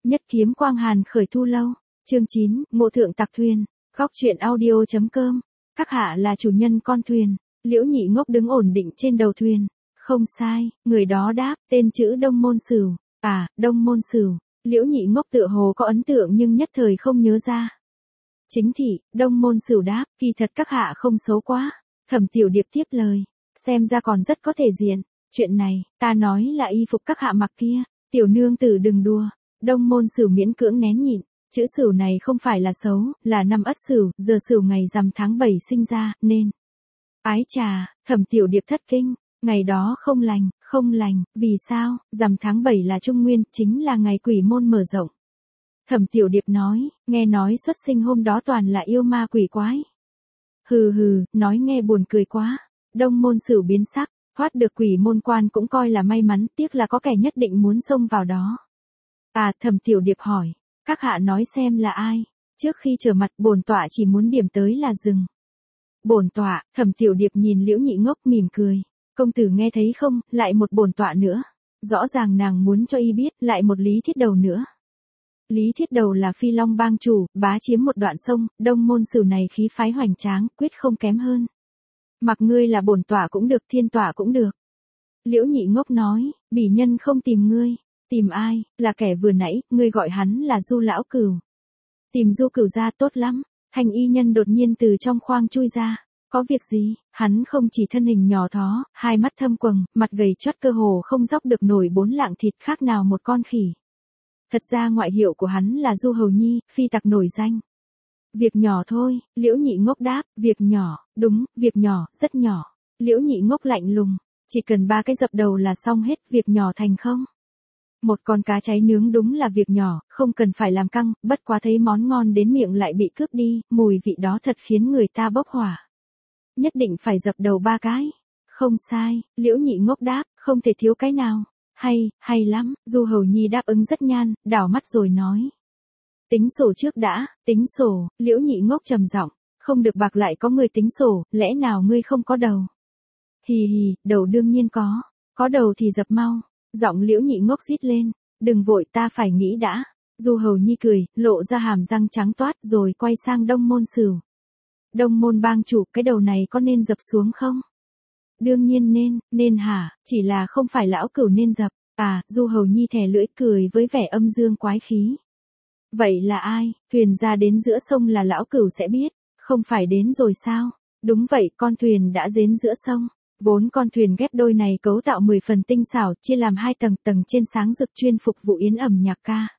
Nhất kiếm quang hàn khởi thu lâu. Chương 9, Ngộ thượng tặc thuyền. Góc truyện audio.com. Các hạ là chủ nhân con thuyền. Liễu Nhị Ngốc đứng ổn định trên đầu thuyền. Không sai, người đó đáp, tên chữ Đông Môn Sửu. À, Đông Môn Sửu. Liễu Nhị Ngốc tựa hồ có ấn tượng nhưng nhất thời không nhớ ra. Chính thị, Đông Môn Sửu đáp, kỳ thật các hạ không xấu quá. Thẩm Tiểu Điệp tiếp lời, xem ra còn rất có thể diện. Chuyện này, ta nói là y phục các hạ mặc kia. Tiểu nương tử đừng đùa. Đông Môn Sửu miễn cưỡng nén nhịn. Chữ Sửu này không phải là xấu, là năm Ất Sửu, giờ Sửu ngày rằm tháng 7 sinh ra, nên. Ái trà, Thẩm Tiểu Điệp thất kinh, ngày đó không lành, vì sao? Rằm tháng 7 là Trung Nguyên, chính là ngày quỷ môn mở rộng. Thẩm Tiểu Điệp nói, nghe nói xuất sinh hôm đó toàn là yêu ma quỷ quái. Hừ hừ, nói nghe buồn cười quá. Đông Môn Sửu biến sắc, thoát được quỷ môn quan cũng coi là may mắn, tiếc là có kẻ nhất định muốn xông vào đó. À, Thẩm Tiểu Điệp hỏi, các hạ nói xem là ai? Trước khi trở mặt bổn tọa chỉ muốn điểm tới là rừng. Bổn tọa, Thẩm Tiểu Điệp nhìn Liễu Nhị Ngốc mỉm cười. Công tử nghe thấy không, lại một bổn tọa nữa. Rõ ràng nàng muốn cho y biết, lại một Lý Thiết Đầu nữa. Lý Thiết Đầu là Phi Long bang chủ, bá chiếm một đoạn sông, Đông Môn Sửu này khí phái hoành tráng, quyết không kém hơn. Mặc ngươi là bổn tọa cũng được, thiên tọa cũng được. Liễu Nhị Ngốc nói, bỉ nhân không tìm ngươi. Tìm ai? Là kẻ vừa nãy, ngươi gọi hắn là Du Lão Cửu. Tìm Du Cửu ra tốt lắm. Thanh y nhân đột nhiên từ trong khoang chui ra. Có việc gì? Hắn không chỉ thân hình nhỏ thó, hai mắt thâm quầng, mặt gầy chót cơ hồ không dóc được nổi 4 lạng thịt, khác nào một con khỉ. Thật ra ngoại hiệu của hắn là Du Hầu Nhi, phi tặc nổi danh. Việc nhỏ thôi, Liễu Nhị Ngốc đáp, việc nhỏ, đúng, việc nhỏ, rất nhỏ. Liễu Nhị Ngốc lạnh lùng, chỉ cần 3 cái dập đầu là xong hết, việc nhỏ thành không? Một con cá cháy nướng đúng là việc nhỏ, không cần phải làm căng, bất quá thấy món ngon đến miệng lại bị cướp đi, mùi vị đó thật khiến người ta bốc hỏa. Nhất định phải dập đầu 3 cái. Không sai, Liễu Nhị Ngốc đáp, không thể thiếu cái nào. Hay lắm, Du Hầu Nhi đáp ứng rất nhan, đảo mắt rồi nói. Tính sổ trước đã, tính sổ, Liễu Nhị Ngốc trầm giọng, không được bạc lại có người tính sổ, lẽ nào ngươi không có đầu? Hì hì, đầu đương nhiên có đầu thì dập mau. Giọng Liễu Nhị Ngốc rít lên, đừng vội ta phải nghĩ đã. Du Hầu Nhi cười, lộ ra hàm răng trắng toát rồi quay sang Đông Môn Sửu. Đông Môn bang chủ, cái đầu này có nên dập xuống không? Đương nhiên nên hả, chỉ là không phải lão cửu nên dập. À, Du Hầu Nhi thè lưỡi cười với vẻ âm dương quái khí. Vậy là ai? Thuyền ra đến giữa sông là lão cửu sẽ biết, không phải đến rồi sao? Đúng vậy, con thuyền đã đến giữa sông. Vốn con thuyền ghép đôi này cấu tạo 10 phần tinh xảo, chia làm 2 tầng, tầng trên sáng rực chuyên phục vụ yến ẩm nhạc ca.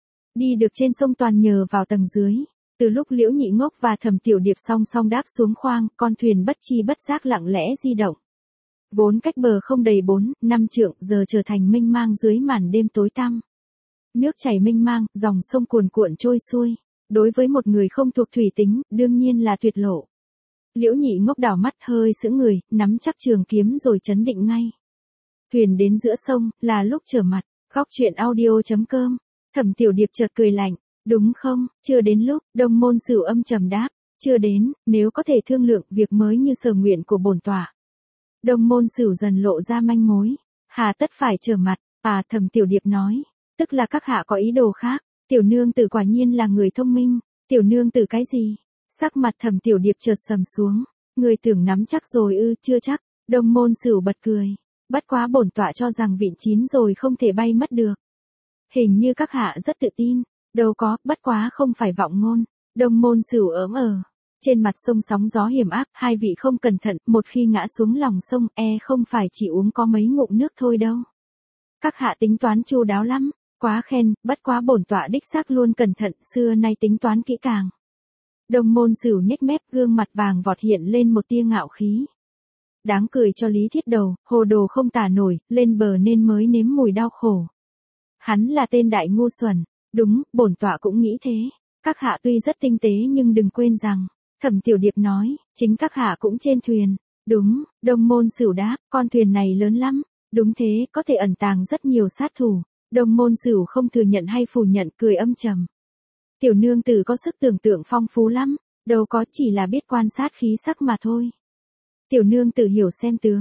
Đi được trên sông toàn nhờ vào tầng dưới. Từ lúc Liễu Nhị Ngốc và Thẩm Tiểu Điệp song song đáp xuống khoang, con thuyền bất chi bất giác lặng lẽ di động. Vốn cách bờ không đầy 4-5 trượng, giờ trở thành mênh mang dưới màn đêm tối tăm. Nước chảy mênh mang, dòng sông cuồn cuộn trôi xuôi. Đối với một người không thuộc thủy tính, đương nhiên là tuyệt lộ. Liễu Nhị Ngốc đảo mắt hơi sững người, nắm chắc trường kiếm rồi chấn định ngay. Thuyền đến giữa sông, là lúc trở mặt. Góc truyện audio.com. Thẩm Tiểu Điệp chợt cười lạnh. Đúng không, chưa đến lúc, Đông Môn Sửu âm trầm đáp. Chưa đến, nếu có thể thương lượng việc mới như sở nguyện của bổn tọa. Đông Môn Sửu dần lộ ra manh mối. Hà tất phải trở mặt, à, Thẩm Tiểu Điệp nói. Tức là các hạ có ý đồ khác. Tiểu nương tử quả nhiên là người thông minh. Tiểu nương tử cái gì? Sắc mặt Thẩm Tiểu Điệp chợt sầm xuống. Người tưởng nắm chắc rồi ư? Chưa chắc. Đông Môn Sửu bật cười. Bất quá bổn tọa cho rằng vịn chín rồi không thể bay mất được. Hình như các hạ rất tự tin. Đâu có, bất quá không phải vọng ngôn. Đông Môn Sửu ớm trên mặt sông sóng gió hiểm ác, hai vị không cẩn thận, một khi ngã xuống lòng sông, không phải chỉ uống có mấy ngụm nước thôi đâu. Các hạ tính toán chu đáo lắm, quá khen, bất quá bổn tọa đích xác luôn cẩn thận, xưa nay tính toán kỹ càng. Đông Môn Sửu nhếch mép, gương mặt vàng vọt hiện lên một tia ngạo khí. Đáng cười cho Lý Thiết Đầu, hồ đồ không tả nổi, lên bờ nên mới nếm mùi đau khổ. Hắn là tên đại ngu xuẩn. Đúng, bổn tọa cũng nghĩ thế. Các hạ tuy rất tinh tế nhưng đừng quên rằng, Thẩm Tiểu Điệp nói, chính các hạ cũng trên thuyền. Đúng, Đông Môn Sửu đáp, con thuyền này lớn lắm. Đúng thế, có thể ẩn tàng rất nhiều sát thủ. Đông Môn Sửu không thừa nhận hay phủ nhận, cười âm trầm. Tiểu nương tử có sức tưởng tượng phong phú lắm, đâu có, chỉ là biết quan sát khí sắc mà thôi. Tiểu nương tử hiểu xem tướng.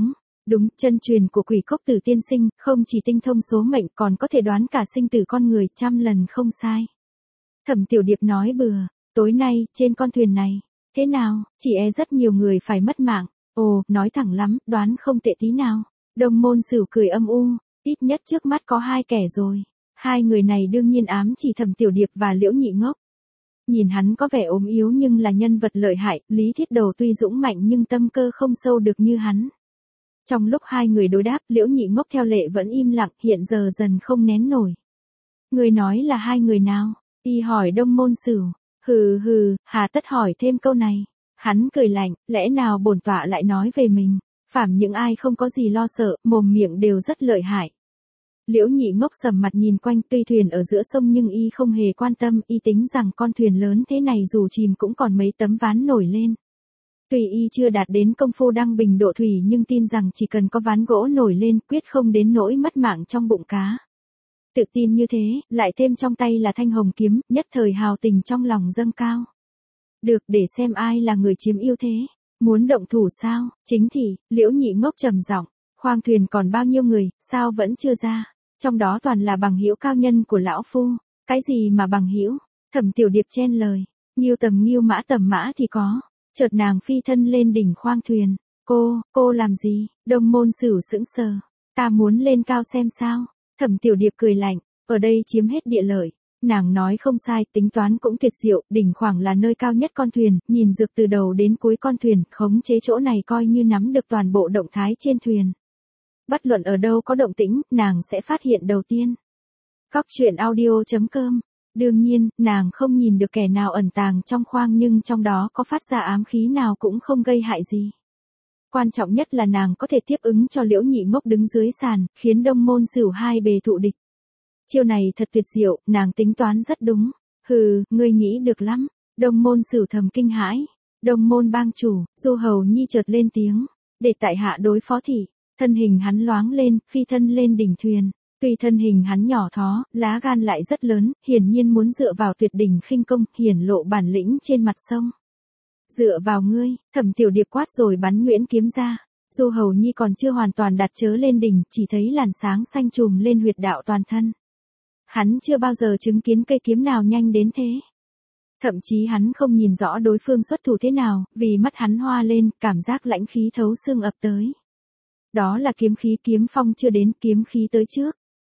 Đúng, chân truyền của Quỷ Cốc Tử tiên sinh, không chỉ tinh thông số mệnh còn có thể đoán cả sinh tử con người, 100 lần không sai. Thẩm Tiểu Điệp nói bừa, tối nay, trên con thuyền này, thế nào, chỉ e rất nhiều người phải mất mạng. Ồ, nói thẳng lắm, đoán không tệ tí nào. Đồng Môn Sửu cười âm u, ít nhất trước mắt có 2 kẻ rồi. 2 người này đương nhiên ám chỉ Thẩm Tiểu Điệp và Liễu Nhị Ngốc. Nhìn hắn có vẻ ốm yếu nhưng là nhân vật lợi hại, Lý Thiết Đầu tuy dũng mạnh nhưng tâm cơ không sâu được như hắn. Trong lúc 2 người đối đáp, Liễu Nhị Ngốc theo lệ vẫn im lặng, hiện giờ dần không nén nổi. Người nói là 2 người nào? Y hỏi Đông Môn Sửu. Hừ, hà tất hỏi thêm câu này. Hắn cười lạnh, lẽ nào bổn tọa lại nói về mình, phàm những ai không có gì lo sợ, mồm miệng đều rất lợi hại. Liễu Nhị Ngốc sầm mặt nhìn quanh, tuy thuyền ở giữa sông nhưng y không hề quan tâm, y tính rằng con thuyền lớn thế này dù chìm cũng còn mấy tấm ván nổi lên. Tuy y chưa đạt đến công phu đăng bình độ thủy nhưng tin rằng chỉ cần có ván gỗ nổi lên quyết không đến nỗi mất mạng trong bụng cá. Tự tin như thế, lại thêm trong tay là thanh hồng kiếm, nhất thời hào tình trong lòng dâng cao. Được, để xem ai là người chiếm ưu thế. Muốn động thủ sao? Chính thì, Liễu Nhị Ngốc trầm giọng, khoang thuyền còn bao nhiêu người, sao vẫn chưa ra? Trong đó toàn là bằng hữu cao nhân của lão phu. Cái gì mà bằng hữu? Thẩm Tiểu Điệp chen lời. Nghiêu tầm nghiêu mã tầm mã thì có. Chợt nàng phi thân lên đỉnh khoang thuyền. Cô làm gì? Đông Môn Sửu sững sờ. Ta muốn lên cao xem sao? Thẩm Tiểu Điệp cười lạnh. Ở đây chiếm hết địa lợi. Nàng nói không sai, tính toán cũng tuyệt diệu, đỉnh khoảng là nơi cao nhất con thuyền, nhìn dược từ đầu đến cuối con thuyền, khống chế chỗ này coi như nắm được toàn bộ động thái trên thuyền. Bất luận ở đâu có động tĩnh, nàng sẽ phát hiện đầu tiên. Cóc truyện audio.com. Đương nhiên, nàng không nhìn được kẻ nào ẩn tàng trong khoang nhưng trong đó có phát ra ám khí nào cũng không gây hại gì. Quan trọng nhất là nàng có thể tiếp ứng cho Liễu Nhị Ngốc đứng dưới sàn, khiến Đông Môn Sửu 2 bề thụ địch. Chiêu này thật tuyệt diệu, nàng tính toán rất đúng. Ngươi nghĩ được lắm. Đông Môn Sửu thầm kinh hãi. Đông Môn bang chủ, Du Hầu Nhi chợt lên tiếng. Để tại hạ đối phó thị. Thân hình hắn loáng lên, phi thân lên đỉnh thuyền. Tuy thân hình hắn nhỏ thó, lá gan lại rất lớn, hiển nhiên muốn dựa vào tuyệt đỉnh khinh công, hiển lộ bản lĩnh trên mặt sông. Dựa vào ngươi, Thẩm Tiểu Điệp quát rồi bắn nhuyễn kiếm ra. Du Hầu Nhi còn chưa hoàn toàn đặt chớ lên đỉnh, chỉ thấy làn sáng xanh trùm lên huyệt đạo toàn thân. Hắn chưa bao giờ chứng kiến cây kiếm nào nhanh đến thế. Thậm chí hắn không nhìn rõ đối phương xuất thủ thế nào, vì mắt hắn hoa lên, cảm giác lãnh khí thấu xương ập tới. Đó là kiếm khí, kiếm phong chưa đến, kiếm khí tới trước.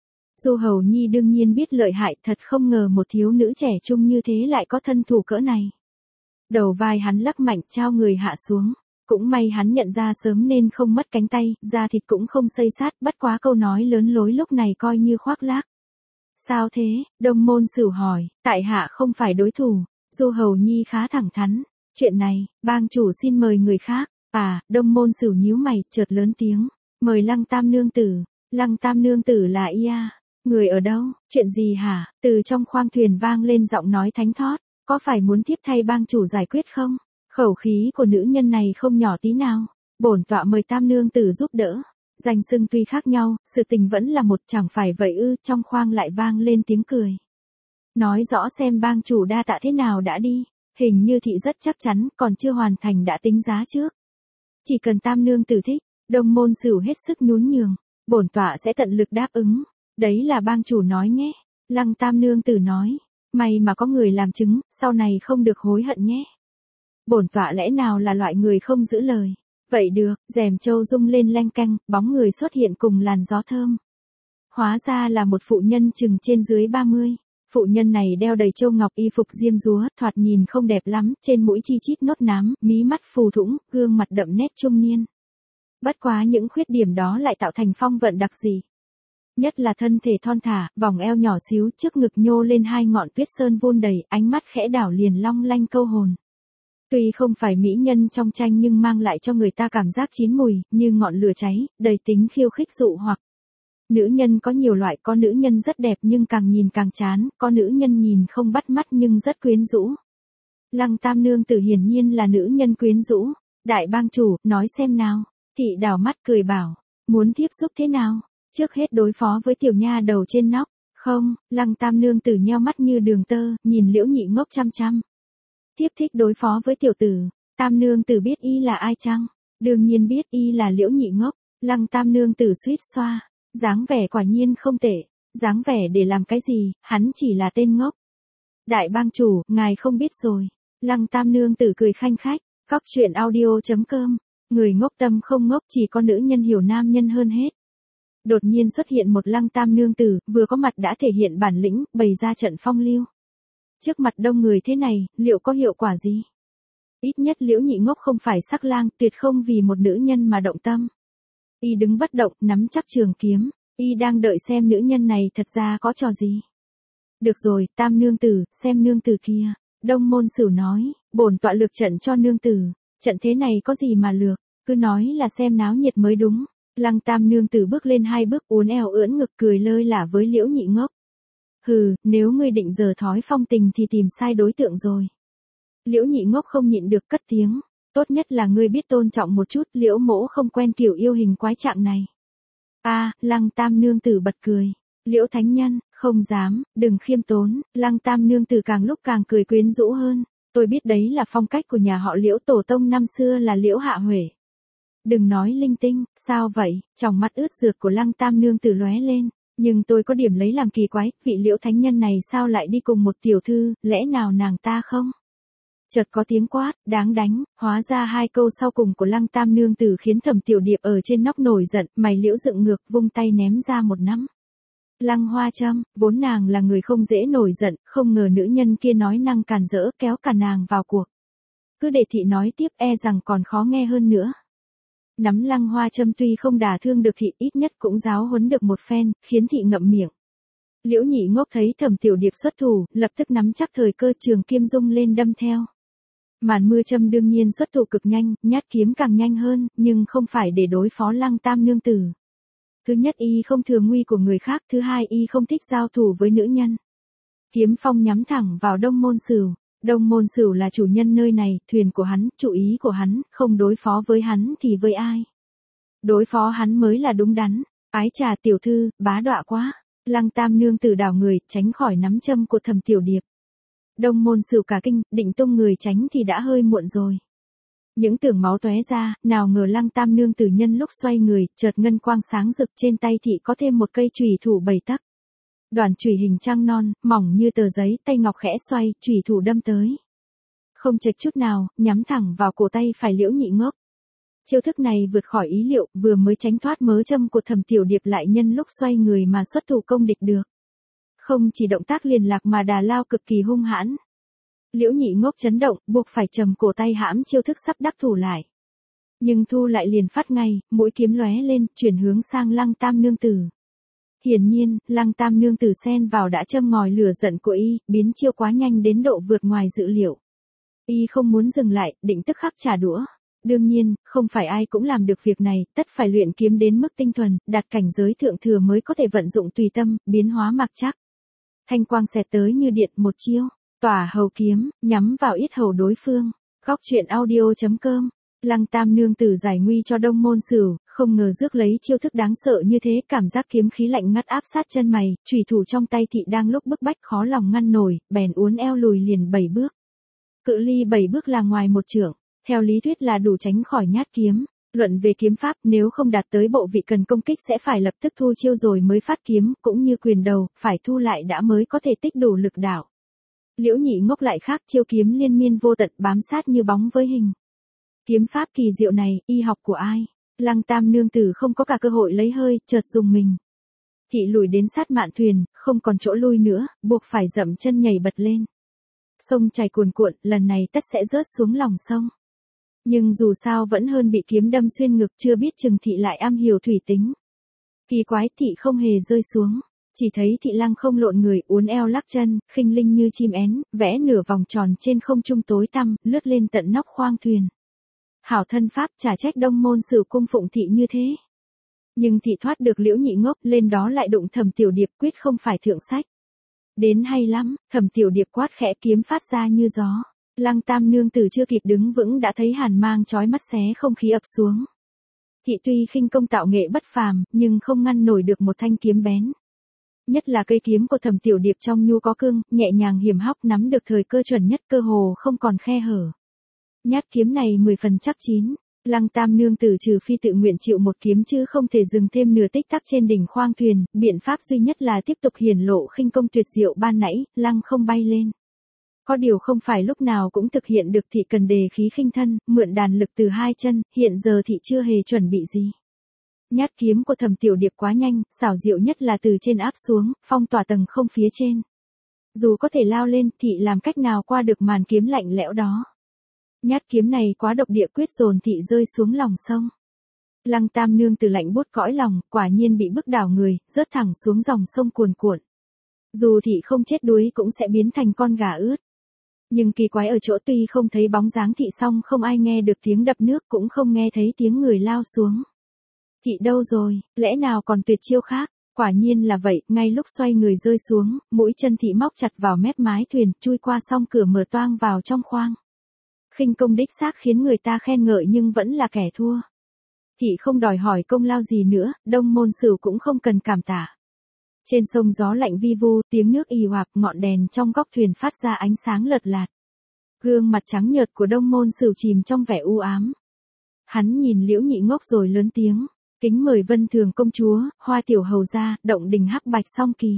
Du Hầu Nhi đương nhiên biết lợi hại, thật không ngờ một thiếu nữ trẻ trung như thế lại có thân thủ cỡ này. Đầu vai hắn lắc mạnh, trao người hạ xuống. Cũng may hắn nhận ra sớm nên không mất cánh tay, da thịt cũng không xây sát, bất quá câu nói lớn lối lúc này coi như khoác lác. Sao thế? Đông Môn Sửu hỏi. Tại hạ không phải đối thủ. Du Hầu Nhi khá thẳng thắn. Chuyện này, bang chủ xin mời người khác. Đông Môn Sửu nhíu mày, chợt lớn tiếng. Mời Lăng Tam nương tử. Lăng Tam nương tử là ia. Người ở đâu? Chuyện gì hả? Từ trong khoang thuyền vang lên giọng nói thánh thót. Có phải muốn tiếp thay bang chủ giải quyết không? Khẩu khí của nữ nhân này không nhỏ tí nào. Bổn tọa mời Tam nương tử giúp đỡ. Danh xưng tuy khác nhau, sự tình vẫn là một, chẳng phải vậy ư? Trong khoang lại vang lên tiếng cười. Nói rõ xem bang chủ đa tạ thế nào đã đi. Hình như thị rất chắc chắn, còn chưa hoàn thành đã tính giá trước. Chỉ cần Tam nương tử thích. Đông Môn Sửu hết sức nhún nhường. Bổn tọa sẽ tận lực đáp ứng. Đấy là bang chủ nói nhé. Lăng Tam nương tử nói. May mà có người làm chứng, sau này không được hối hận nhé. Bổn tọa lẽ nào là loại người không giữ lời. Vậy được, rèm châu rung lên leng keng, bóng người xuất hiện cùng làn gió thơm. Hóa ra là một phụ nhân chừng trên dưới 30. Phụ nhân này đeo đầy châu ngọc, y phục diêm dúa, thoạt nhìn không đẹp lắm, trên mũi chi chít nốt nám, mí mắt phù thủng, gương mặt đậm nét trung niên. Bất quá những khuyết điểm đó lại tạo thành phong vận đặc dị. Nhất là thân thể thon thả, vòng eo nhỏ xíu, trước ngực nhô lên 2 ngọn tuyết sơn vun đầy, ánh mắt khẽ đảo liền long lanh câu hồn. Tuy không phải mỹ nhân trong tranh nhưng mang lại cho người ta cảm giác chín mùi, như ngọn lửa cháy, đầy tính khiêu khích dụ hoặc. Nữ nhân có nhiều loại, có nữ nhân rất đẹp nhưng càng nhìn càng chán, có nữ nhân nhìn không bắt mắt nhưng rất quyến rũ. Lăng Tam nương tử hiển nhiên là nữ nhân quyến rũ. Đại bang chủ, nói xem nào. Thị đảo mắt cười bảo, muốn tiếp xúc thế nào? Trước hết đối phó với tiểu nha đầu trên nóc. Không, Lăng Tam nương tử nheo mắt như đường tơ, nhìn Liễu Nhị Ngốc chăm chăm. Tiếp thích đối phó với tiểu tử. Tam nương tử biết y là ai chăng? Đương nhiên biết y là Liễu Nhị Ngốc. Lăng Tam nương tử suýt xoa, dáng vẻ quả nhiên không tệ, dáng vẻ để làm cái gì, hắn chỉ là tên ngốc. Đại bang chủ, ngài không biết rồi. Lăng Tam nương tử cười khanh khách, Cóc truyện audio.com, người ngốc tâm không ngốc, chỉ có nữ nhân hiểu nam nhân hơn hết. Đột nhiên xuất hiện một Lăng Tam nương tử, vừa có mặt đã thể hiện bản lĩnh, bày ra trận phong lưu. Trước mặt đông người thế này, liệu có hiệu quả gì? Ít nhất Liễu Nhị Ngốc không phải sắc lang, tuyệt không vì một nữ nhân mà động tâm. Y đứng bất động, nắm chắc trường kiếm, y đang đợi xem nữ nhân này thật ra có trò gì. Được rồi, Tam nương tử, xem nương tử kia. Đông Môn Sửu nói, bổn tọa lược trận cho nương tử, trận thế này có gì mà lược, cứ nói là xem náo nhiệt mới đúng. Lăng Tam nương tử bước lên 2 bước, uốn eo ưỡn ngực cười lơi lả với Liễu Nhị Ngốc. Hừ, nếu ngươi định giở thói phong tình thì tìm sai đối tượng rồi. Liễu Nhị Ngốc không nhịn được cất tiếng, tốt nhất là ngươi biết tôn trọng một chút, Liễu mỗ không quen kiểu yêu hình quái trạng này. Lăng Tam nương tử bật cười. Liễu thánh nhân, không dám, đừng khiêm tốn. Lăng Tam nương tử càng lúc càng cười quyến rũ hơn. Tôi biết đấy là phong cách của nhà họ Liễu, tổ tông năm xưa là Liễu Hạ Huệ. Đừng nói linh tinh, sao vậy? Tròng mắt ướt rượt của Lăng Tam nương tử lóe lên. Nhưng tôi có điểm lấy làm kỳ quái, vị Liễu thánh nhân này sao lại đi cùng một tiểu thư, lẽ nào nàng ta không? Chợt có tiếng quát, đáng đánh, hóa ra 2 câu sau cùng của Lăng Tam nương tử khiến Thẩm Tiểu Điệp ở trên nóc nổi giận, mày liễu dựng ngược, vung tay ném ra một nắm. Lăng Hoa Trâm, vốn nàng là người không dễ nổi giận, không ngờ nữ nhân kia nói năng càn rỡ, kéo cả nàng vào cuộc. Cứ để thị nói tiếp e rằng còn khó nghe hơn nữa. Nắm Lăng Hoa Trâm tuy không đả thương được thị, ít nhất cũng giáo huấn được một phen, khiến thị ngậm miệng. Liễu Nhị Ngốc thấy Thẩm Tiểu Điệp xuất thủ, lập tức nắm chắc thời cơ, trường kiếm rung lên đâm theo. Màn mưa châm đương nhiên xuất thủ cực nhanh, nhát kiếm càng nhanh hơn, nhưng không phải để đối phó Lăng Tam nương tử. Thứ nhất, y không thừa nguy của người khác, thứ hai, y không thích giao thủ với nữ nhân. Kiếm phong nhắm thẳng vào Đông Môn Sửu. Đông Môn Sửu là chủ nhân nơi này, thuyền của hắn, chủ ý của hắn, không đối phó với hắn thì với ai? Đối phó hắn mới là đúng đắn. Ái trà tiểu thư, bá đọa quá. Lăng Tam nương tử đảo người, tránh khỏi nắm châm của Thẩm Tiểu Điệp. Đông Môn Sửu cả kinh, định tung người tránh thì đã hơi muộn rồi. Những tưởng máu tóe ra, nào ngờ Lăng Tam nương tử nhân lúc xoay người, chợt ngân quang sáng rực, trên tay thị có thêm một cây chùy thủ 7 tấc. Đoàn chùy hình trăng non, mỏng như tờ giấy, tay ngọc khẽ xoay, chùy thủ đâm tới. Không chệch chút nào, nhắm thẳng vào cổ tay phải Liễu Nhị Ngốc. Chiêu thức này vượt khỏi ý liệu, vừa mới tránh thoát mớ châm của Thẩm Tiểu Điệp lại nhân lúc xoay người mà xuất thủ công địch được. Không chỉ động tác liền lạc mà đà lao cực kỳ hung hãn. Liễu Nhị Ngốc chấn động, buộc phải trầm cổ tay hãm chiêu thức sắp đắc thủ lại. Nhưng thu lại liền phát ngay, mũi kiếm lóe lên, chuyển hướng sang Lăng Tam nương tử. Hiển nhiên, Lăng Tam nương tử xen vào đã châm ngòi lửa giận của y, biến chiêu quá nhanh đến độ vượt ngoài dự liệu. Y không muốn dừng lại, định tức khắc trả đũa. Đương nhiên, không phải ai cũng làm được việc này, tất phải luyện kiếm đến mức tinh thuần, đạt cảnh giới thượng thừa mới có thể vận dụng tùy tâm, biến hóa mặc trắc. Thanh quang xẹt tới như điện, một chiêu, tỏa hầu kiếm, nhắm vào yết hầu đối phương. Cóc truyện audio.com. Lăng Tam nương tử giải nguy cho Đông Môn Sửu, không ngờ rước lấy chiêu thức đáng sợ như thế, cảm giác kiếm khí lạnh ngắt áp sát chân mày, chùy thủ trong tay thị đang lúc bức bách khó lòng ngăn nổi, bèn uốn eo lùi liền 7 bước. Cự ly 7 bước là ngoài một trượng, theo lý thuyết là đủ tránh khỏi nhát kiếm. Luận về kiếm pháp, nếu không đạt tới bộ vị cần công kích sẽ phải lập tức thu chiêu rồi mới phát kiếm, cũng như quyền đầu, phải thu lại đã mới có thể tích đủ lực đạo. Liễu Nhị Ngốc lại khác, chiêu kiếm liên miên vô tận, bám sát như bóng với hình. Kiếm pháp kỳ diệu này, y học của ai? Lăng Tam nương tử không có cả cơ hội lấy hơi, chợt dùng mình. Thị lùi đến sát mạn thuyền, không còn chỗ lui nữa, buộc phải dậm chân nhảy bật lên. Sông chảy cuồn cuộn, lần này tất sẽ rớt xuống lòng sông. Nhưng dù sao vẫn hơn bị kiếm đâm xuyên ngực, chưa biết chừng thị lại am hiểu thủy tính. Kỳ quái, thị không hề rơi xuống. Chỉ thấy thị lăng không lộn người, uốn eo lắc chân, khinh linh như chim én, vẽ nửa vòng tròn trên không trung tối tăm, lướt lên tận nóc khoang thuyền. Hảo thân pháp, chả trách Đông Môn Sửu cung phụng thị như thế. Nhưng thị thoát được Liễu Nhị Ngốc, lên đó lại đụng Thẩm Tiểu Điệp, quyết không phải thượng sách. Đến hay lắm, Thẩm Tiểu Điệp quát khẽ, kiếm phát ra như gió. Lăng Tam nương tử chưa kịp đứng vững đã thấy hàn mang chói mắt xé không khí ập xuống. Thị tuy khinh công tạo nghệ bất phàm, nhưng không ngăn nổi được một thanh kiếm bén. Nhất là cây kiếm của Thẩm Tiểu Điệp trong nhu có cương, nhẹ nhàng hiểm hóc, nắm được thời cơ chuẩn nhất, cơ hồ không còn khe hở. Nhát kiếm này 10 phần chắc chín. Lăng Tam nương tử trừ phi tự nguyện chịu một kiếm chứ không thể dừng thêm nửa tích tắc trên đỉnh khoang thuyền, biện pháp duy nhất là tiếp tục hiển lộ khinh công tuyệt diệu ban nãy, lăng không bay lên. Có điều không phải lúc nào cũng thực hiện được, thị cần đề khí khinh thân, mượn đàn lực từ hai chân, hiện giờ thị chưa hề chuẩn bị gì. Nhát kiếm của Thẩm Tiểu Điệp quá nhanh, xảo diệu nhất là từ trên áp xuống, phong tỏa tầng không phía trên. Dù có thể lao lên, thị làm cách nào qua được màn kiếm lạnh lẽo đó. Nhát kiếm này quá độc địa, quyết dồn thị rơi xuống lòng sông. Lăng Tam nương từ lạnh buốt cõi lòng, quả nhiên bị bức đảo người, rớt thẳng xuống dòng sông cuồn cuộn. Dù thị không chết đuối cũng sẽ biến thành con gà ướt. Nhưng kỳ quái ở chỗ tuy không thấy bóng dáng thị song không ai nghe được tiếng đập nước, cũng không nghe thấy tiếng người lao xuống. Thị đâu rồi, lẽ nào còn tuyệt chiêu khác? Quả nhiên là vậy, ngay lúc xoay người rơi xuống, mũi chân thị móc chặt vào mép mái thuyền, chui qua song cửa mở toang vào trong khoang. Khinh công đích xác khiến người ta khen ngợi nhưng vẫn là kẻ thua. Thị không đòi hỏi công lao gì nữa, Đông Môn Sửu cũng không cần cảm tạ. Trên sông gió lạnh vi vu, tiếng nước ì oạp, ngọn đèn trong góc thuyền phát ra ánh sáng lợt lạt. Gương mặt trắng nhợt của Đông Môn Sửu chìm trong vẻ u ám. Hắn nhìn Liễu Nhị Ngốc rồi lớn tiếng, kính mời Vân Thường công chúa, Hoa tiểu hầu gia, động đình hắc bạch song kỳ.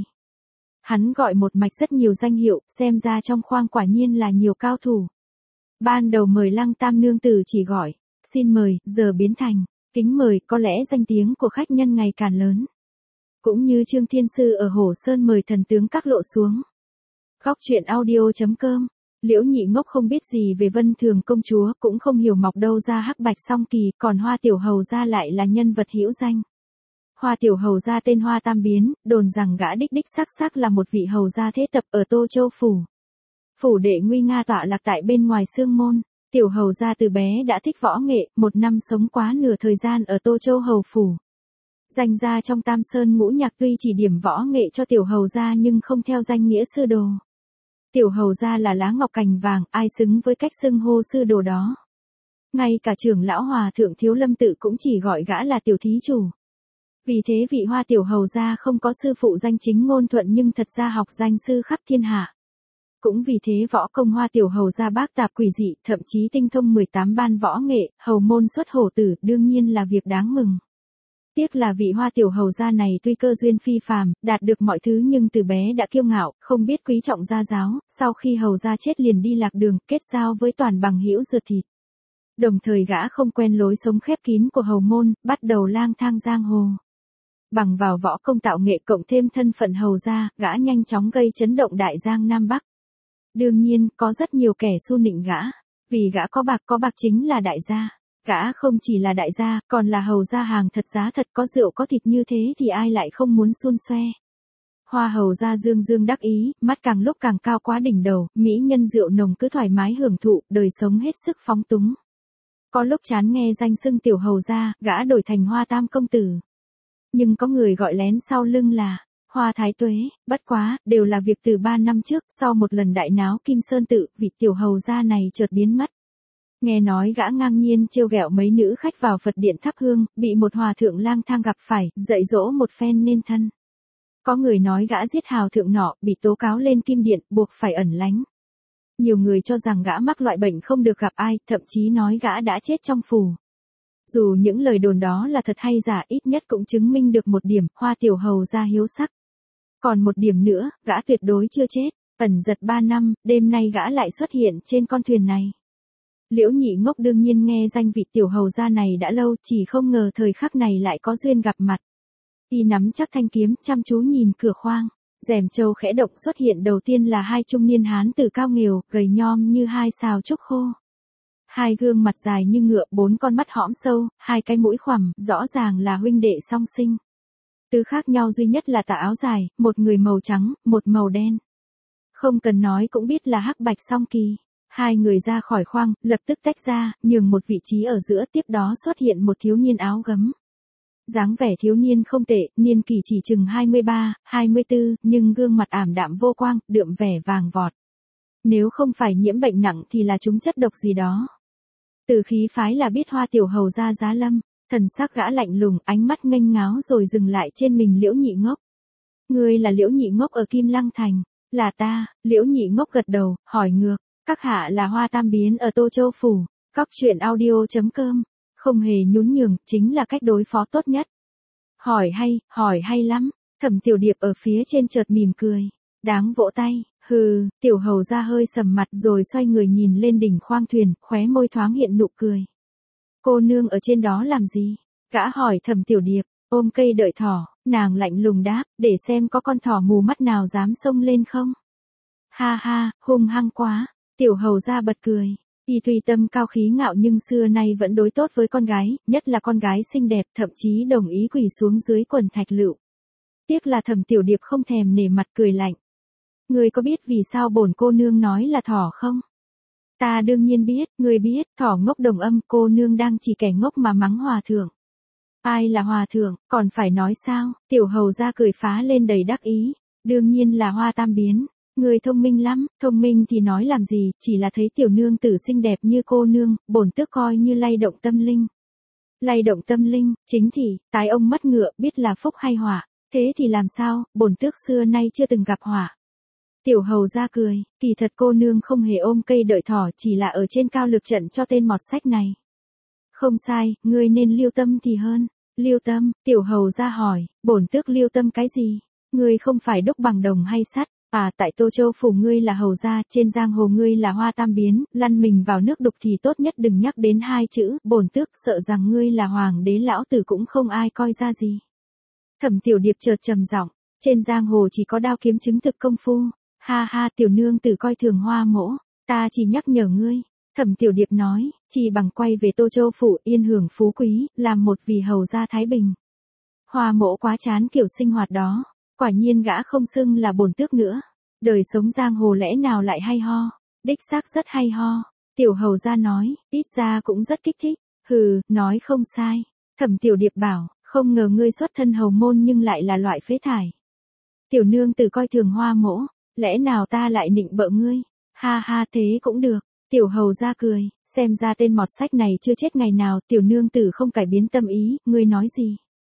Hắn gọi một mạch rất nhiều danh hiệu, xem ra trong khoang quả nhiên là nhiều cao thủ. Ban đầu mời Lăng Tam nương tử chỉ gọi, xin mời, giờ biến thành, kính mời, có lẽ danh tiếng của khách nhân ngày càng lớn. Cũng như Trương Thiên Sư ở Hồ Sơn mời thần tướng các lộ xuống. Góc truyện audio.com. Liễu Nhị Ngốc không biết gì về Vân Thường công chúa, cũng không hiểu mọc đâu ra hắc bạch song kỳ, còn Hoa tiểu hầu gia lại là nhân vật hữu danh. Hoa tiểu hầu gia tên Hoa Tam Biến, đồn rằng gã đích đích xác là một vị hầu gia thế tập ở Tô Châu phủ. Phủ đệ nguy nga tọa lạc tại bên ngoài Sương Môn. Tiểu hầu gia từ bé đã thích võ nghệ, một năm sống quá nửa thời gian ở Tô Châu hầu phủ. Danh gia trong Tam Sơn Ngũ Nhạc tuy chỉ điểm võ nghệ cho tiểu hầu gia nhưng không theo danh nghĩa sư đồ. Tiểu hầu gia là lá ngọc cành vàng, ai xứng với cách xưng hô sư đồ đó. Ngay cả trưởng lão hòa thượng Thiếu Lâm Tự cũng chỉ gọi gã là tiểu thí chủ. Vì thế vị Hoa tiểu hầu gia không có sư phụ danh chính ngôn thuận nhưng thật ra học danh sư khắp thiên hạ. Cũng vì thế võ công Hoa tiểu hầu gia bác tạp quỷ dị, thậm chí tinh thông 18 ban võ nghệ, hầu môn xuất hổ tử, đương nhiên là việc đáng mừng. Tiếc là vị Hoa tiểu hầu gia này tuy cơ duyên phi phàm, đạt được mọi thứ nhưng từ bé đã kiêu ngạo, không biết quý trọng gia giáo, sau khi hầu gia chết liền đi lạc đường, kết giao với toàn bằng hữu ruột thịt. Đồng thời gã không quen lối sống khép kín của hầu môn, bắt đầu lang thang giang hồ. Bằng vào võ công tạo nghệ cộng thêm thân phận hầu gia, gã nhanh chóng gây chấn động đại giang Nam Bắc. Đương nhiên, có rất nhiều kẻ xu nịnh gã, vì gã có bạc chính là đại gia. Gã không chỉ là đại gia, còn là hầu gia hàng thật giá thật, có rượu có thịt như thế thì ai lại không muốn xun xoe. Hoa hầu gia dương dương đắc ý, mắt càng lúc càng cao quá đỉnh đầu, mỹ nhân rượu nồng cứ thoải mái hưởng thụ, đời sống hết sức phóng túng. Có lúc chán nghe danh xưng tiểu hầu gia, gã đổi thành Hoa Tam công tử. Nhưng có người gọi lén sau lưng là Hoa Thái Tuế, bất quá, đều là việc từ 3 năm trước, sau một lần đại náo Kim Sơn Tự, vị tiểu hầu gia này chợt biến mất. Nghe nói gã ngang nhiên trêu ghẹo mấy nữ khách vào Phật điện thắp hương, bị một hòa thượng lang thang gặp phải, dạy dỗ một phen nên thân. Có người nói gã giết hào thượng nọ, bị tố cáo lên Kim Điện, buộc phải ẩn lánh. Nhiều người cho rằng gã mắc loại bệnh không được gặp ai, thậm chí nói gã đã chết trong phủ. Dù những lời đồn đó là thật hay giả, ít nhất cũng chứng minh được một điểm, Hoa tiểu hầu gia hiếu sắc. Còn một điểm nữa, gã tuyệt đối chưa chết, ẩn giật 3 năm, đêm nay gã lại xuất hiện trên con thuyền này. Liễu Nhị Ngốc đương nhiên nghe danh vị tiểu hầu gia này đã lâu, chỉ không ngờ thời khắc này lại có duyên gặp mặt. Y nắm chắc thanh kiếm, chăm chú nhìn cửa khoang, rèm châu khẽ động, xuất hiện đầu tiên là hai trung niên hán tử cao nghều, gầy nhom như hai sào trúc khô. Hai gương mặt dài như ngựa, 4 con mắt hõm sâu, hai cái mũi khoằm, rõ ràng là huynh đệ song sinh. Từ khác nhau duy nhất là tà áo dài, một người màu trắng, một màu đen. Không cần nói cũng biết là hắc bạch song kỳ. Hai người ra khỏi khoang, lập tức tách ra, nhường một vị trí ở giữa, tiếp đó xuất hiện một thiếu niên áo gấm. Dáng vẻ thiếu niên không tệ, niên kỷ chỉ chừng 23, 24, nhưng gương mặt ảm đạm vô quang, đượm vẻ vàng vọt. Nếu không phải nhiễm bệnh nặng thì là trúng chất độc gì đó. Từ khí phái là biết Hoa tiểu hầu gia Giá Lâm, thần sắc gã lạnh lùng, ánh mắt nghênh ngáo rồi dừng lại trên mình Liễu Nhị Ngốc. Ngươi là Liễu Nhị Ngốc ở Kim Lăng Thành, là ta. Liễu Nhị Ngốc gật đầu, hỏi ngược, các hạ là Hoa Tam Biến ở Tô Châu phủ. Góc truyện audio.com không hề nhún nhường, chính là cách đối phó tốt nhất. Hỏi hay lắm, Thẩm Tiểu Điệp ở phía trên chợt mỉm cười, đáng vỗ tay, hừ, Tiểu Hầu ra hơi sầm mặt rồi xoay người nhìn lên đỉnh khoang thuyền, khóe môi thoáng hiện nụ cười. Cô nương ở trên đó làm gì? Gã hỏi Thẩm Tiểu Điệp, ôm cây đợi thỏ, nàng lạnh lùng đáp, để xem có con thỏ mù mắt nào dám xông lên không. Ha ha, hung hăng quá, Tiểu Hầu ra bật cười. Y tuy tâm cao khí ngạo nhưng xưa nay vẫn đối tốt với con gái, nhất là con gái xinh đẹp, thậm chí đồng ý quỳ xuống dưới quần thạch lựu. Tiếc là Thẩm Tiểu Điệp không thèm nể mặt cười lạnh. Ngươi có biết vì sao bổn cô nương nói là thỏ không? Ta đương nhiên biết, ngươi biết, thỏ ngốc đồng âm, cô nương đang chỉ kẻ ngốc mà mắng hòa thượng. Ai là hòa thượng, còn phải nói sao? Tiểu Hầu ra cười phá lên đầy đắc ý. Đương nhiên là Hoa Tam Biến. Người thông minh lắm, thông minh thì nói làm gì, chỉ là thấy tiểu nương tử xinh đẹp như cô nương, bổn tước coi như lay động tâm linh. Lay động tâm linh, chính thì, tái ông mất ngựa, biết là phúc hay họa, thế thì làm sao, bổn tước xưa nay chưa từng gặp họa. Tiểu Hầu ra cười, kỳ thật cô nương không hề ôm cây đợi thỏ, chỉ là ở trên cao lược trận cho tên mọt sách này. Không sai, ngươi nên lưu tâm thì hơn. Lưu tâm, Tiểu Hầu ra hỏi, bổn tước lưu tâm cái gì? Ngươi không phải đúc bằng đồng hay sắt? À, tại Tô Châu phủ ngươi là hầu gia, trên giang hồ ngươi là Hoa Tam Biến, lăn mình vào nước đục thì tốt nhất đừng nhắc đến hai chữ, bổn tước sợ rằng ngươi là hoàng đế lão tử cũng không ai coi ra gì. Thẩm Tiểu Điệp chợt trầm giọng, trên giang hồ chỉ có đao kiếm chứng thực công phu. Ha ha, tiểu nương tử coi thường Hoa mỗ, ta chỉ nhắc nhở ngươi. Thẩm Tiểu Điệp nói, chỉ bằng quay về Tô Châu phủ yên hưởng phú quý, làm một vì hầu gia thái bình. Hoa mỗ quá chán kiểu sinh hoạt đó. Quả nhiên gã không xưng là bổn tước nữa. Đời sống giang hồ lẽ nào lại hay ho. Đích xác rất hay ho. Tiểu Hầu ra nói, ít ra cũng rất kích thích. Hừ, nói không sai. Thẩm Tiểu Điệp bảo, không ngờ ngươi xuất thân hầu môn nhưng lại là loại phế thải. Tiểu nương tử coi thường Hoa mỗ, lẽ nào ta lại nịnh bợ ngươi? Ha ha, thế cũng được. Tiểu Hầu ra cười, xem ra tên mọt sách này chưa chết ngày nào, tiểu nương tử không cải biến tâm ý, ngươi nói gì?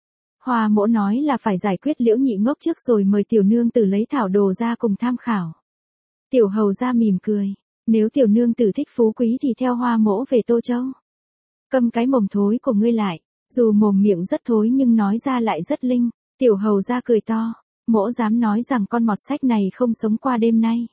Hoa mỗ nói là phải giải quyết Liễu Nhị Ngốc trước rồi mời tiểu nương tử lấy thảo đồ ra cùng tham khảo. Tiểu Hầu ra mỉm cười, nếu tiểu nương tử thích phú quý thì theo Hoa mỗ về Tô Châu. Câm cái mồm thối của ngươi lại, dù mồm miệng rất thối nhưng nói ra lại rất linh. Tiểu Hầu ra cười to, mỗ dám nói rằng con mọt sách này không sống qua đêm nay.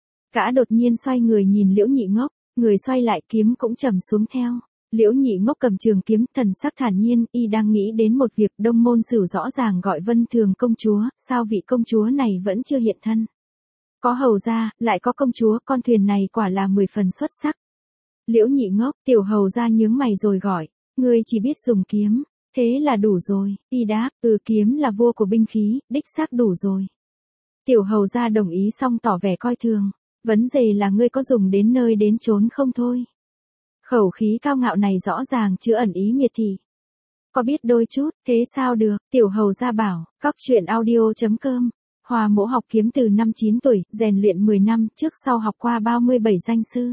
Gã đột nhiên xoay người nhìn Liễu Nhị Ngốc, người xoay lại kiếm cũng trầm xuống theo. Liễu Nhị Ngốc cầm trường kiếm, thần sắc thản nhiên, y đang nghĩ đến một việc. Đông Môn Sửu rõ ràng gọi Vân Thường công chúa, sao vị công chúa này vẫn chưa hiện thân? Có hầu gia, lại có công chúa, con thuyền này quả là 10 phần xuất sắc. Liễu Nhị Ngốc, Tiểu Hầu gia nhướng mày rồi gọi, ngươi chỉ biết dùng kiếm, thế là đủ rồi. Y đáp, kiếm là vua của binh khí, đích xác đủ rồi. Tiểu Hầu gia đồng ý xong tỏ vẻ coi thường, vấn đề là ngươi có dùng đến nơi đến chốn không thôi. Khẩu khí cao ngạo này rõ ràng chứa ẩn ý miệt thị. Có biết đôi chút, thế sao được? Tiểu Hầu ra bảo, cóc truyện audio.com. Hoa mỗ học kiếm từ năm 9 tuổi, rèn luyện 10 năm, trước sau học qua 37 danh sư.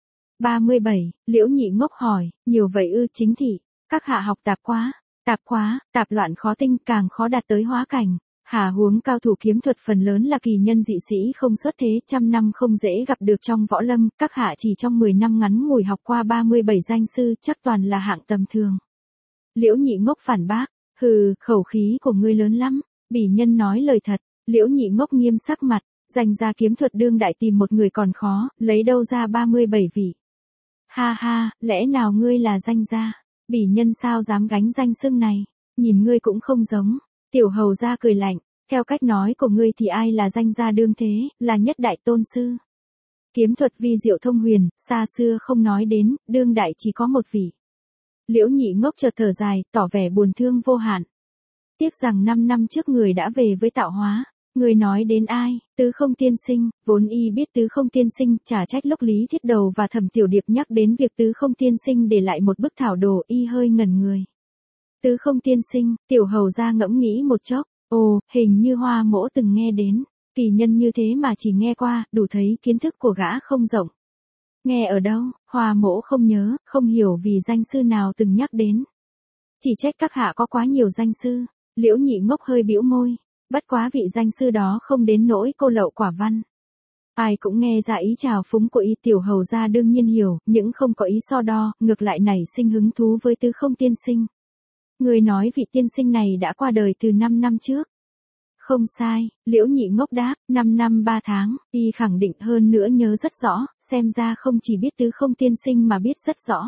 37, Liễu Nhị Ngốc hỏi, nhiều vậy ư? Chính thị, các hạ học tạp quá, tạp loạn khó tinh, càng khó đạt tới hóa cảnh. Hà huống cao thủ kiếm thuật phần lớn là kỳ nhân dị sĩ không xuất thế, trăm năm không dễ gặp được trong võ lâm, các hạ chỉ trong 10 năm ngắn ngủi học qua 37 danh sư, chắc toàn là hạng tầm thường. Liễu Nhị Ngốc phản bác, hừ, khẩu khí của ngươi lớn lắm, bỉ nhân nói lời thật. Liễu Nhị Ngốc nghiêm sắc mặt, danh gia kiếm thuật đương đại tìm một người còn khó, lấy đâu ra 37 vị. Ha ha, lẽ nào ngươi là danh gia, bỉ nhân sao dám gánh danh xưng này, nhìn ngươi cũng không giống. Tiểu Hầu ra cười lạnh, theo cách nói của ngươi thì ai là danh gia đương thế, là nhất đại tôn sư. Kiếm thuật vi diệu thông huyền, xa xưa không nói đến, đương đại chỉ có một vị. Liễu Nhị Ngốc chợt thở dài, tỏ vẻ buồn thương vô hạn. Tiếc rằng 5 năm trước người đã về với tạo hóa. Người nói đến ai? Tứ Không tiên sinh, vốn y biết Tứ Không tiên sinh, chả trách lúc Lý Thiết Đầu và Thẩm Tiểu Điệp nhắc đến việc Tứ Không tiên sinh để lại một bức thảo đồ, y hơi ngẩn người. Tứ Không tiên sinh, Tiểu Hầu ra ngẫm nghĩ một chốc, ồ, hình như Hoa mỗ từng nghe đến, kỳ nhân như thế mà chỉ nghe qua, đủ thấy kiến thức của gã không rộng. Nghe ở đâu, Hoa mỗ không nhớ, không hiểu vì danh sư nào từng nhắc đến. Chỉ trách các hạ có quá nhiều danh sư. Liễu Nhị Ngốc hơi bĩu môi, bất quá vị danh sư đó không đến nỗi cô lậu quả văn. Ai cũng nghe ra ý trào phúng của y. Tiểu hầu gia đương nhiên hiểu, nhưng không có ý so đo, ngược lại nảy sinh hứng thú với Tứ Không tiên sinh. Người nói vị tiên sinh này đã qua đời từ 5 năm trước. Không sai, Liễu Nhị Ngốc đáp, 5 năm 3 tháng, y khẳng định hơn nữa nhớ rất rõ, xem ra không chỉ biết Tứ Không tiên sinh mà biết rất rõ.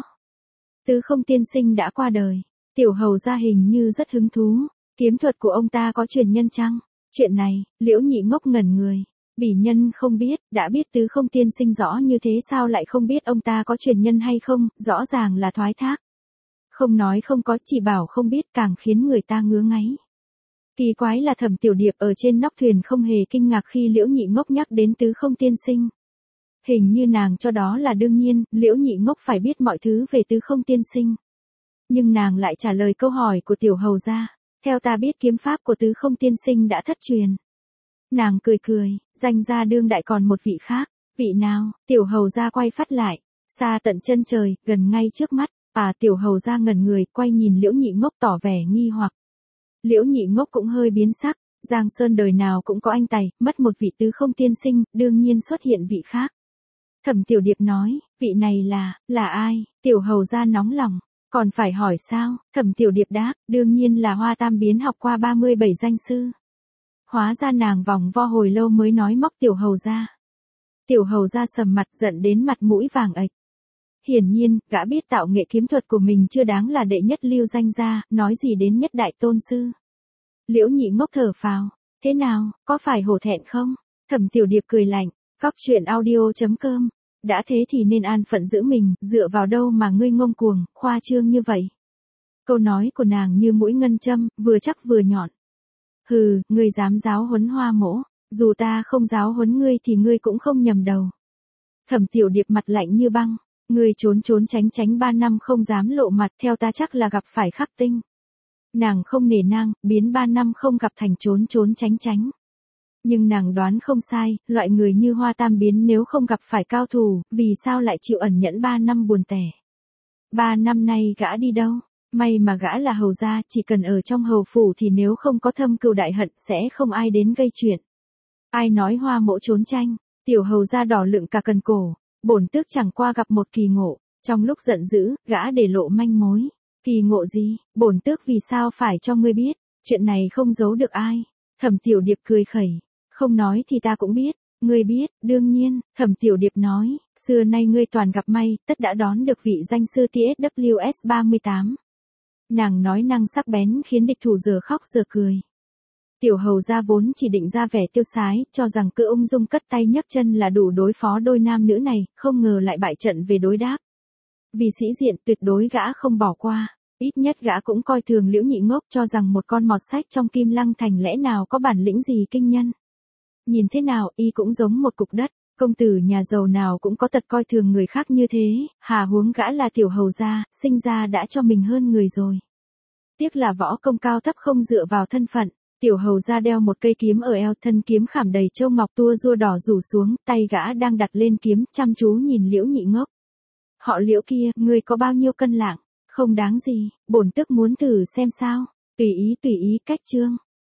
Tứ Không tiên sinh đã qua đời. Tiểu hầu gia hình như rất hứng thú. Kiếm thuật của ông ta có truyền nhân chăng? Chuyện này, Liễu Nhị Ngốc ngẩn người. Bỉ nhân không biết, đã biết Tứ Không tiên sinh rõ như thế sao lại không biết ông ta có truyền nhân hay không, rõ ràng là thoái thác. Không nói không có, chỉ bảo không biết càng khiến người ta ngứa ngáy. Kỳ quái là Thẩm Tiểu Điệp ở trên nóc thuyền không hề kinh ngạc khi Liễu Nhị Ngốc nhắc đến Tứ Không tiên sinh. Hình như nàng cho đó là đương nhiên, Liễu Nhị Ngốc phải biết mọi thứ về Tứ Không tiên sinh. Nhưng nàng lại trả lời câu hỏi của tiểu hầu gia. Theo ta biết kiếm pháp của Tứ Không tiên sinh đã thất truyền. Nàng cười cười, danh gia đương đại còn một vị khác. Vị nào? Tiểu hầu gia quay phát lại. Xa tận chân trời, gần ngay trước mắt. Tiểu hầu gia ngẩn người, quay nhìn Liễu Nhị Ngốc tỏ vẻ nghi hoặc. Liễu Nhị Ngốc cũng hơi biến sắc. Giang Sơn đời nào cũng có anh tài, mất một vị Tứ Không tiên sinh, đương nhiên xuất hiện vị khác. Thẩm Tiểu Điệp nói, vị này là ai? Tiểu hầu gia nóng lòng. Còn phải hỏi sao? Thẩm Tiểu Điệp đáp, đương nhiên là Hoa Tam Biến học qua 37 danh sư. Hóa ra nàng vòng vo hồi lâu mới nói móc tiểu hầu gia. Tiểu hầu gia sầm mặt giận đến mặt mũi vàng ệch. Hiển nhiên, gã biết tạo nghệ kiếm thuật của mình chưa đáng là đệ nhất lưu danh gia, nói gì đến nhất đại tôn sư. Liễu Nhị Ngốc thở phào, thế nào, có phải hổ thẹn không? Thẩm Tiểu Điệp cười lạnh, Cóc Truyện Audio.com. Đã thế thì nên an phận giữ mình, dựa vào đâu mà ngươi ngông cuồng, khoa trương như vậy. Câu nói của nàng như mũi ngân châm, vừa chắc vừa nhọn. Hừ, ngươi dám giáo huấn Hoa Mỗ, dù ta không giáo huấn ngươi thì ngươi cũng không nhầm đầu. Thẩm Tiểu Điệp mặt lạnh như băng, ngươi trốn tránh 3 năm không dám lộ mặt, theo ta chắc là gặp phải khắc tinh. Nàng không nể nang, biến 3 năm không gặp thành trốn tránh. Nhưng nàng đoán không sai, loại người như Hoa Tam Biến nếu không gặp phải cao thủ, vì sao lại chịu ẩn nhẫn 3 năm buồn tẻ. 3 năm nay gã đi đâu? May mà gã là hầu gia, chỉ cần ở trong hầu phủ thì nếu không có thâm cừu đại hận sẽ không ai đến gây chuyện. Ai nói Hoa Mỗ trốn tranh? Tiểu hầu gia đỏ lựng cả cần cổ, bổn tước chẳng qua gặp một kỳ ngộ, trong lúc giận dữ, gã để lộ manh mối. Kỳ ngộ gì? Bổn tước vì sao phải cho ngươi biết? Chuyện này không giấu được ai. Thẩm Tiểu Điệp cười khẩy. Không nói thì ta cũng biết, ngươi biết, đương nhiên, Thẩm Tiểu Điệp nói, xưa nay ngươi toàn gặp may, tất đã đón được vị danh sư TSWS 38. Nàng nói năng sắc bén khiến địch thủ giờ khóc giờ cười. Tiểu hầu gia vốn chỉ định ra vẻ tiêu sái, cho rằng cứ ung dung cất tay nhấc chân là đủ đối phó đôi nam nữ này, không ngờ lại bại trận về đối đáp. Vì sĩ diện tuyệt đối gã không bỏ qua. Ít nhất gã cũng coi thường Liễu Nhị Ngốc, cho rằng một con mọt sách trong Kim Lăng Thành lẽ nào có bản lĩnh gì kinh nhân. Nhìn thế nào, y cũng giống một cục đất, công tử nhà giàu nào cũng có tật coi thường người khác như thế, hà huống gã là tiểu hầu gia, sinh ra đã cho mình hơn người rồi. Tiếc là võ công cao thấp không dựa vào thân phận, tiểu hầu gia đeo một cây kiếm ở eo, thân kiếm khảm đầy châu ngọc tua rua đỏ rủ xuống, tay gã đang đặt lên kiếm, chăm chú nhìn Liễu Nhị Ngốc. Họ Liễu kia, ngươi có bao nhiêu cân lạng? Không đáng gì, bổn tước muốn thử xem sao. Tùy ý cách chương.